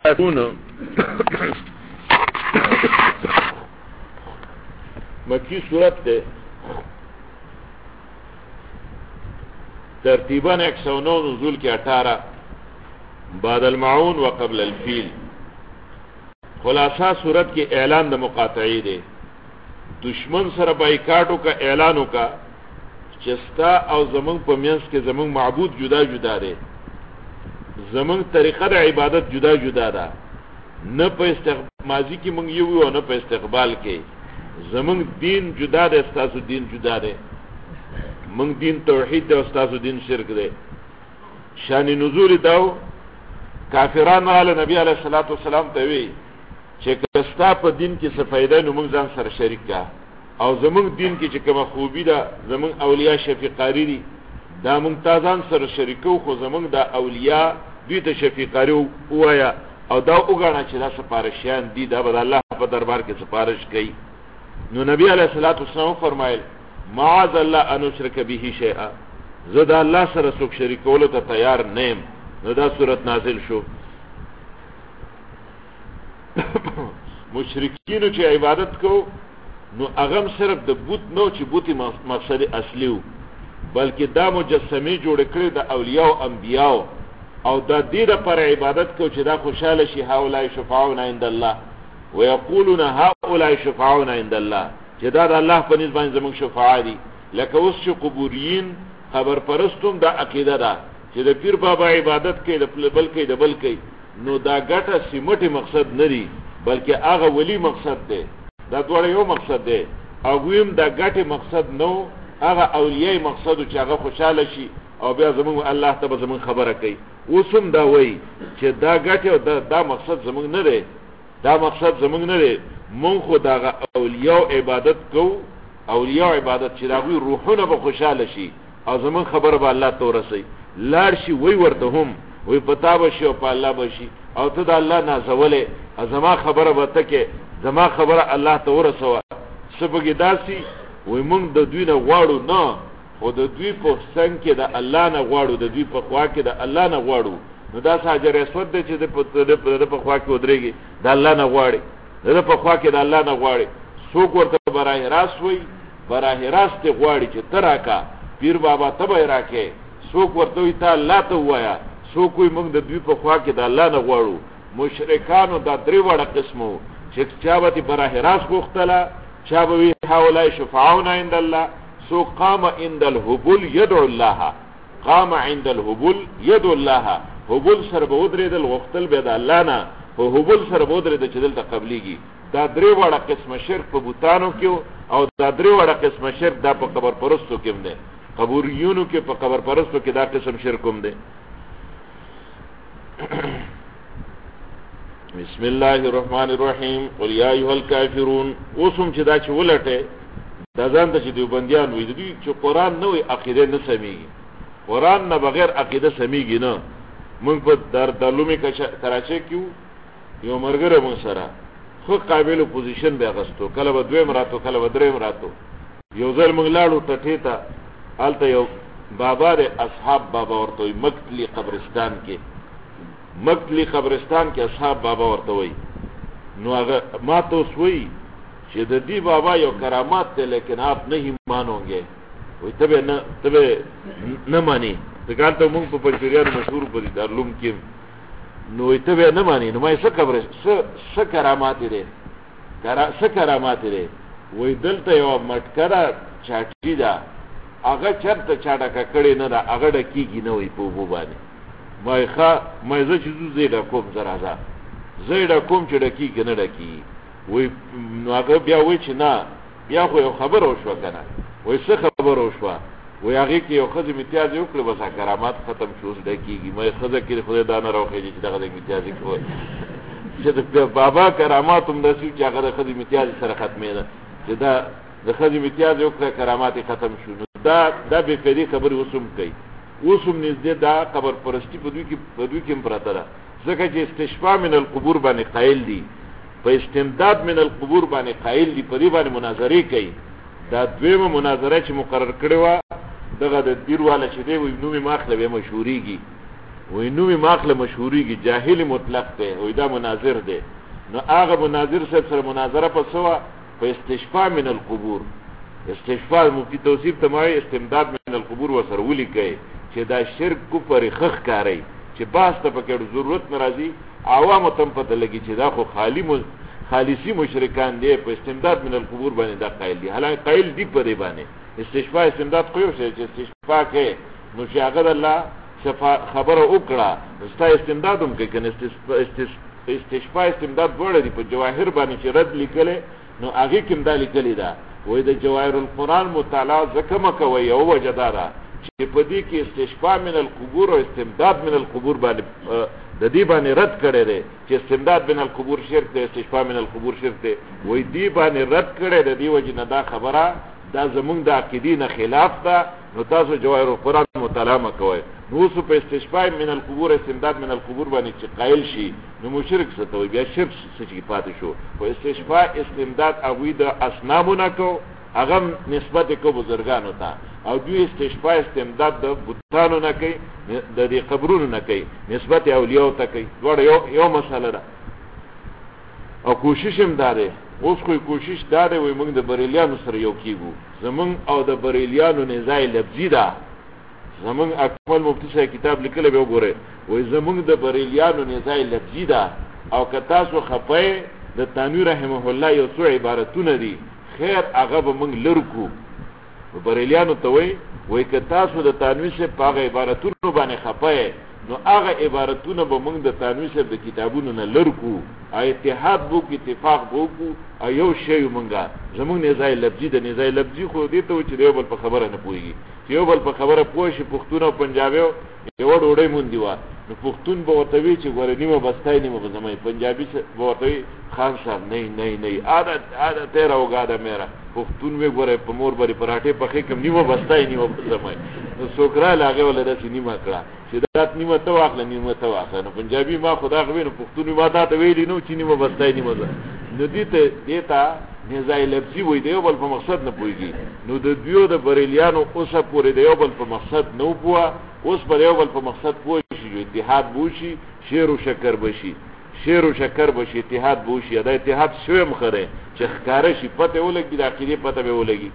مکی صورت تے ترتیباً 109 نزول کے 18 بعد المعون و قبل الفیل. خلاصہ صورت کے اعلان دا مقاطعی دے دشمن سره بایکاټو کا اعلانو کا چستا او زمون پمینس کې زمون معبود جدا جدا دے زمون طریقه د عبادت جدا جدا ده نه په ماضی کې مونږ یو او نه په استقبال کې زمون دین جدا ده استاسو دین جدا ده مونږ دین توحید ده استاسو دین شرک ده. شان نزول داو کافرانو علی نبی علیہ الصلوۃ والسلام ته وی چې کستا په دین کې څه فائدہ نو موږ ځان سره شریک کا او زمونږ دین کې چې کومه خوبی ده زمونږ اولیاء شفیقاری دي دا موږ تازان سره شریکو خو زمونږ د اولیاء دوی ته شفیقاری وایا او دا وګڼه چې دا سپارښیان دي دا به الله په دربار کې سپارښ کوي. نو نبی علیہ الصلوۃ والسلام فرمایل معاذ الله ان اشرک به شیئا زه د الله سره څوک شریکولو ته تیار نیم. نو دا صورت نازل شو. مشرکینو چې عبادت کو نو اغم صرف د بوت نو چې بوتی مقصد اصلی و بلکې دا مجسمه جوړ کړی د اولیاء او انبیاء او دا دې لپاره عبادت کو چې دا خوشاله شي هؤلاء شفاعون عند الله ويقولون هؤلاء شفاعون عند الله چې دا د الله په نسبت باندې زموږ شفاعه دي. لکه اوس چې قبورین خبر پرستم دا عقیده ده چې د پیر بابا عبادت کوي د بل کوي نو دا ګټه سیمټي مقصد نه دی بلکې هغه ولی مقصد دی. دا دوړ یو مقصد دی او ویم دا ګټه مقصد نو هغه اولیاء مقصد چې هغه خوشاله شي او بیا زمون الله ته زمون خبره کوي. اوسم دا وای چې دا ګټه او دا مقصد زمون نه دی دا مقصد زمون نه دی مون خو دا اولیاء عبادت کو اولیاء عبادت چې دا روحونه به خوشاله شي او زمون خبره به الله ته ورسي لار شي وای ورته هم وی پتا بشي او په الله بشي او ته د الله نازولې زما خبره وته کې زما خبره الله ته ورسوه سبګی داسي وی مونږ د دوی نه غواړو نه او د دوی په څنګه کې د الله نه غواړو د دوی په خوا کې د الله نه غواړو. نو دا حجر اسود دی چې د په خوا کې ودرېږي د الله نه غواړي د په خوا کې د الله نه غواړي څوک ورته براه راست وي براه راست غواړي چې تراکا پیر بابا تبه راکې څوک ورته وي ته الله ته وایا څوک وي موږ د دوی په خوا کې د الله نه غواړو. مشرکانو دا درې وړه قسمو چې چا به براه راست غوښتله چا به وي هؤلاء شفاعون عند الله سو قام عند الهبل يدعو الله قام عند الهبل يدعو الله هبل سره به ودرېدل غوښتل به د الله نه او هبل سره به ودرېدل چې دلته قبليږي. دا درې وړه قسمه شرک په بوتانو کې او دا درې وړه قسمه شرک دا په قبر پرستو کې هم ده قبوریونو کې په قبر پرستو کې دا قسم شرک هم ده. بسم الله الرحمن الرحیم قل یا ایها الکافرون. اوسم چې دا چې ولټه دا ځان ته چې دیوبندیان وي دوی چې قران نه وي عقیده نه سميږي قران نه بغیر عقیده سميږي نه. موږ په دارالعلوم کراچۍ کې یو مرګره مون سره خو قابل پوزیشن به غستو کله به دویم راتو کله به دریم راتو یو ځل موږ لاړو ټټه ته الته یو بابا د اصحاب بابا ورته مکتلی قبرستان کې مکتلی قبرستان کې اصحاب بابا ورته وي. نو هغه ما ته وسوي چې د دې بابا یو کرامات ته لیکن آپ نہیں مانوगे وي تبه نه مانی ځکه ته موږ په پنځیر مشهور په دارالعلوم کې نو تبه نه مانی نو ما څه خبره څه کرامات دي څه کرامات دي وي دلته یو مټکره چاټی دا هغه چرته چاډه کړي نه دا هغه ډکیږي نه وي په وبو باندې مای زه چې زیډه کوم زرازه زیډه کوم چې ډکیږي نه ډکی وي نو هغه بیا وای چې نه بیا خو یو خبر او شو کنه وای څه خبر او شو وای هغه کې یو خزم امتیاز یو کړ بس کرامات ختم شو ډکیږي مې خزه کې خدای دانه راوخی چې دغه امتیاز کوي چې د بابا کرامات هم داسې چې هغه د خزم امتیاز سره ختمه ده چې دا د خزم امتیاز یو کړ کرامات ختم شو. دا به فدی خبر وسوم کوي وسوم نږدې دا قبر پرستی په دوی کې پراته ده ځکه چې استشفاء من القبور باندې قائل دي په استمداد من القبور باندې قائل دي په دې باندې مناظره کوي. دا دویمه مناظره چې مقرر کړې و دغه د دیرواله چې دی نو می ماخله به مشهوريږي وی نوی ماخله مشهوری کی جاهل مطلق ته وی دا مناظر ده نو هغه مناظر سره مناظره پسوا په استشفاء من القبور استشفاء مفتی توصیف تمای استمداد من القبور وسر ولي کوي چې دا شرک کفر خخ کاری چې باس ته پکې ضرورت ناراضي عوام ته پته لګي چې دا خو خالصي مشرکان دي په استمداد من القبور باندې دا قائل دي حالانکه قائل دي په دې باندې استشفاء استمداد خو یو شی چې استشفاء کې نو چې هغه الله خبره وکړه استا استمداد هم کوي کنه استشفاء استمداد وړي دي په جواهر باندې چې رد لیکل نو هغه کوم دا لیکل دا وای د جواهر القرآن مطالعه زکه کوي او وجدارا چې په دې کې استشفاء من القبور او استمداد من القبور باندې د دې باندې رد کړي دي چې استمداد من القبور شرک دی استشفاء من القبور شرک دی وای دې باندې رد کړي د دې وجه نه دا خبره دا زمونږ د عقیدې نه خلاف ده نو تاسو جواهر القرآن مطالعه مکوئ نو اوس په استشفاء من القبور استمداد من القبور باندې چې قائل شي نو مشرک څه ته وي بیا شرک څه چې پاتې شو په استشفاء استمداد هغوی د اصنامو نه کو هغه نسبت کو بزرګانو ته او دوی استشفاء استمداد د بتانو نه کوي د دې قبرونو نه کوي نسبت اولیاء ته کوي دواړه یو مسله ده او کوشش هم داره اوس کوشش داره وي موږ د بریلیانو سره یو کیږو زمون او د بریلیانو نزاع لفظي ده زمون اکمل مفتی صاحب کتاب لیکل به وګوره وای زمون د بریلیانو نزاع لفظي ده او که تاسو خپای د تانوی رحمه الله یو څو عبارتونه دي خیر هغه به موږ لرکو بریلیانو ته وای که تاسو د تانوی سے پاغه عبارتونو باندې خپای نو هغه عبارتونه به موږ د تانوی سے د کتابونو نه لرکو اتحاد بو کې اتفاق بو کو او یو شی مونږه زمونږ نزاع لفظي د نزاع لفظي خو دې ته چې یو بل په خبره نه پويږي یو بل په خبره پوه شي پښتون او پنجابي یو ډوډۍ مونږ دیوا نو پښتون به ورته وی چې ګوره نیمه بستای نیمه بزمای پنجابي به ورته خان صاحب نه عادت تیرا وګاده میرا پښتون وی ګوره په مور باندې پراټه پخې کوم نیمه بستای نیمه بزمای نو سوکرا لاګه ولدا چې نیمه کړه چې دات نیمه تو واخله نیمه تو واخله نو پنجابي ما خدا غوي نو پښتون ما دا ته ویلی نو چې نیمه بستای نیمه نو دیتا نزاع لفظي وي دی بل په مقصد نه پويږي نو د دیو د بریلیانو اوسه پورې دی بل په مقصد نو پوه اوس په یو بل په مقصد پوه شي اتحاد بوشي شیر او شکر بشي اتحاد بوشي دا اتحاد شوی مخره چې ښکارا شي پته ولګي د عقیده پته به ولګي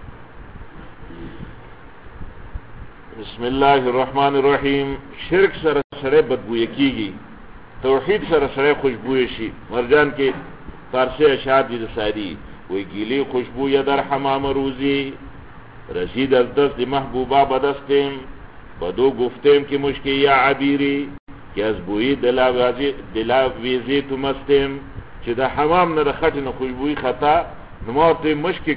بسم الله الرحمن الرحیم شرک سره سره بدبوې کیږي توحید سره سره خوشبوې شي مرجان کې فارسی اشعار دي ساری وی گیلی خوشبوی در حمام روزی رسید از دست محبوبا بدستیم بدو گفتیم که مشکی یا عبیری که از بوی دلاویزی تو مستیم چې د حمام نه د خټې نه خوشبوی خطا نماته مشکی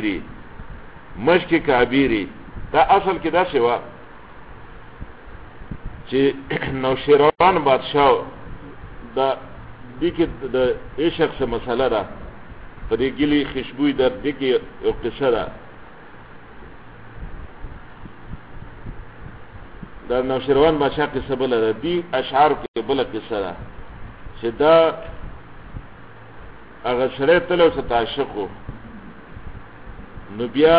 کعبیری دا اصل کې دا شوا چې نوشیروان بادشاہ دا دې کې د عشق څخه مسله ده په دې ګلی خوشبوئی در دې کې یو قصه ده دا نوشیروان بادشاہ قصه بل ده دې اشعار کې بل قصه ده چې دا هغه سره تلو څه عاشقو نو بیا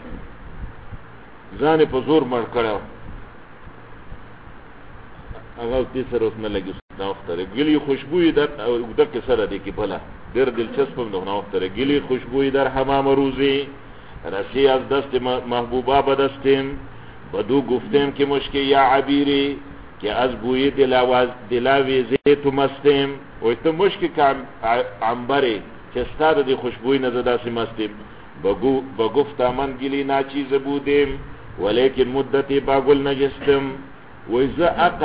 ځان په زور مړ کړو هغه دې سره اوس نه لګي دا وخت گلی خوشبوئی در د قصه ده کې بلا ډېر دلچسپ نو وخت گلی خوشبوئی در حمام روزی رسی از دست محبوبا بدستیم بدو گفتیم که مشکی یا عبیری که از بوی دلاویزی تو مستیم وی تو مشکی که عنبری که استاد دی خوشبوئی نزده سی مستیم بگفتا من گلی ناچیز بودیم ولیکن مدتی باگل نجستم وی زه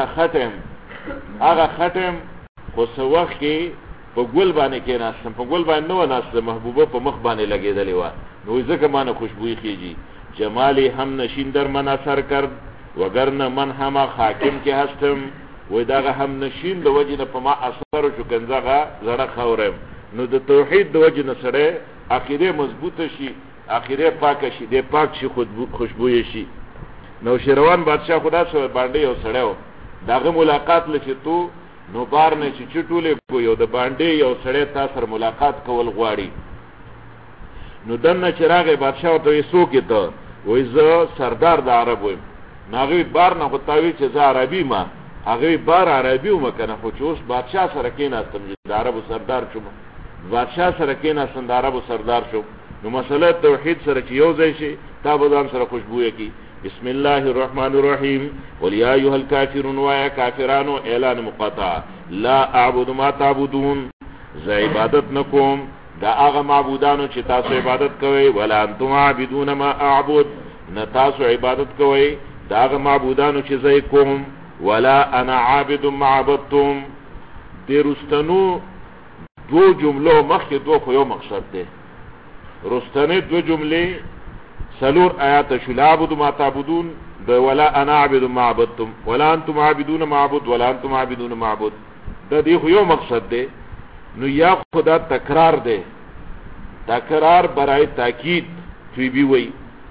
اقا ختم خو سو وخت کې په ګل باندې کې ناستم په ګل باندې نو ناستم محبوبه په مخ باندې لګېدلې و نو ځکه ما نه خوشبوئی خيږي جمالی هم نشین در من اثر کرد وگرنه من هم حاکم کې هستم وای داغه هم نشین د وجه نه په ما اثر شو کنځغه زړه خورم نو د توحید د وجه نه سره عقیده مضبوطه شي عقیده پاک شي د پاک شي خوشبوئی شي نو شیروان بادشاہ خدا سره باندې یو سړیو داغه ملاقات لچې تو نو بار نه چې چټولې کو یو د باندې یو سړی تاسو سره ملاقات کول غواړي نو دنه چراغ بادشاہ ته یې سوکې ته وای زه سردار د عرب وم ناغوی بار نه غتاوی چې زه عربي ما هغه بار عربي ومکنه خو چې اوس بادشاہ سره کېناستم د عربو سردار شوم بادشاہ سره کېناستم د عربو سردار شوم نو مسله توحید سره چې یو ځای شي تا به ځان سره خوشبويه کی بسم الله الرحمن الرحیم قل یا ایها الکافرون ویا کافرانو اعلان مقاطع لا اعبد ما تعبدون ز عبادت نکوم دا هغه معبودانو چې تاسو عبادت کوئ ولا انتم عابدون ما اعبد نه تاسو عبادت کوئ دا هغه معبودانو چې زه کوم ولا انا عابد ما عبدتم درستنو دو جملو مخکې دو خو یو مقصد ده رستنه دو جملې سلور آیات شو لا عبد ما تعبدون ولا انا عابد ما عبدتم ولا انتم عابدون ما عبد ولا انتم عابدون ما عبد دا دی خو یو مقصد ده نو یا خدا تکرار ده تکرار برای تاکید توی بی وی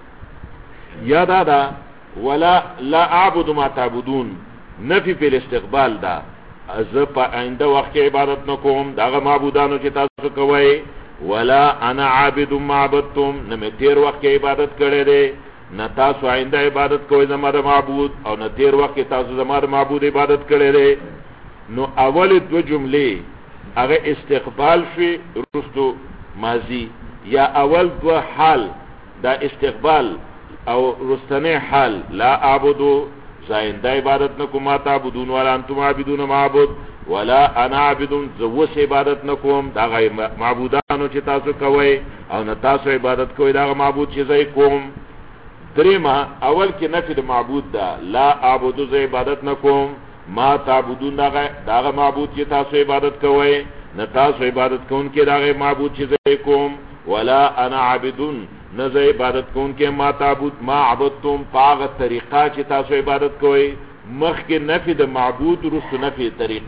یا دا ولا لا اعبد ما تعبدون نفی په الاستقبال دا از په آینده وخت عبادت نکوم داغه معبودانو چې تاسو کوی ولا انا عابد ما عبدتم نه تیر وخت عبادت کړی دی نه تاسو آینده عبادت کوی زما د معبود او نه تیر وخت تاسو زما د معبود عبادت کړی دی نو اول دو جملې هغه استقبال شي رستو ماضی یا اول دو حال دا استقبال او رستنه حال لا اعبدو زاینده عبادت نکوم ما تعبدون ولا انتم عابدون معبود ولا انا عابدون زوس عبادت نکوم دا غي معبودانو چې تاسو کوي او نه تاسو عبادت کوي دا معبود چې زای کوم دریما اول کې نفي د معبود دا لا اعبدو ز عبادت نکوم ما تعبدون دا معبود چې تاسو عبادت کوي نه تاسو عبادت کوونکې دا معبود چې زای کوم ولا انا عابدون نزا عبادت کون کے ما تعبد ما عبدتم پاغ طریقہ چی تاسو عبادت کوئی مخ کے نفی دا معبود رست نفی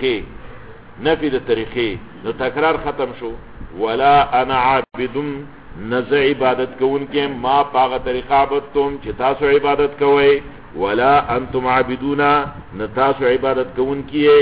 دا طریقے نو تکرار ختم شو ولا انا عابدن نزا عبادت کون کے ما پاغ طریقہ عبدتم چی تاسو عبادت کوئی ولا انتم عابدونا نتاسو عبادت کون کیے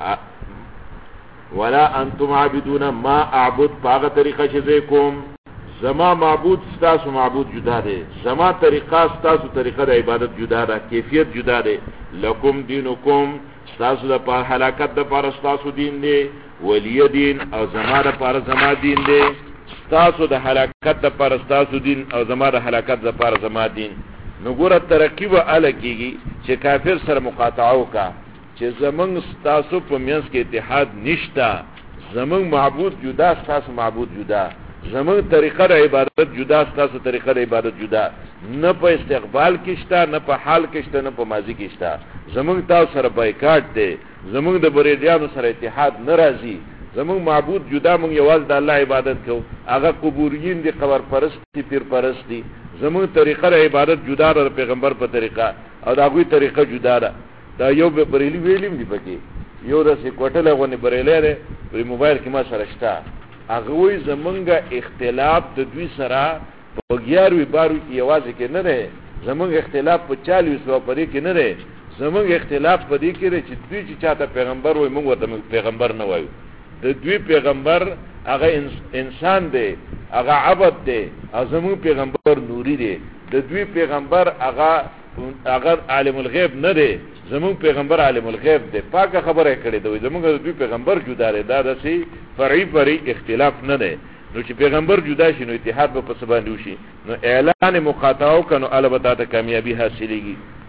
ولا انتم عابدونا ما اعبد پاغ طریقہ چیزے کوم زما معبود ستاسو معبود جدا ده زما طریقہ ستاسو طریقہ د عبادت جدا ده کیفیت جدا ده لکم دینکم ستاسو د پاره هلاکت د پاره ستاسو دین دی ولی دین او زما د پاره زما دین دی ستاسو د هلاکت د پاره ستاسو دین او زما د هلاکت د پاره زما دین نو ګوره ترکیب الکیږي چې کافر سره مقاطعه وکا چې زمنګ ستاسو په منځ کې اتحاد نشتا زمنګ معبود جدا ستاسو معبود جدا زمون طریقه د عبادت جدا ستاسو طریقه د عبادت جدا نه په استقبال کې شته نه په حال کې شته نه په ماضی کې شته زمون تاسو سره بایکاټ دی زمون د بریدیانو سره اتحاد ناراضي زمون معبود جدا مونږ یوازې د الله عبادت کوو هغه قبورین دي قبر پرست دي پیر پرست دي زمون طریقه د عبادت جدا د پیغمبر په طریقه او دا غوي طریقه جدا ده دا یو به بریلی ویلیم دی پکې یو د سیکوټله غونې بریلی ده په موبایل کې ما سره شته هغه وی زمونږه اختلاف د دوی سره په 11 بارو یوازې کې نه ده زمونږ اختلاف په 40 او پرې کې نه ده زمونږ اختلاف په دې کې چې دوی چې چاته پیغمبر وای موږ ورته پیغمبر نه وایو د دوی پیغمبر هغه انسان دی هغه عبد دی او زمونږ پیغمبر نوري دی د دوی پیغمبر هغه عالم الغیب نه دی زمون پیغمبر عالم الغیب دی پاکه خبره کړې دی زمونږ د دوی پیغمبر جدا دی دا دسي فرعي اختلاف نه دی نو چې پیغمبر جدا شي نو اتحاد به په سبا وشي نو اعلان مقاطعه کنو البته ته کامیابی حاصلېږي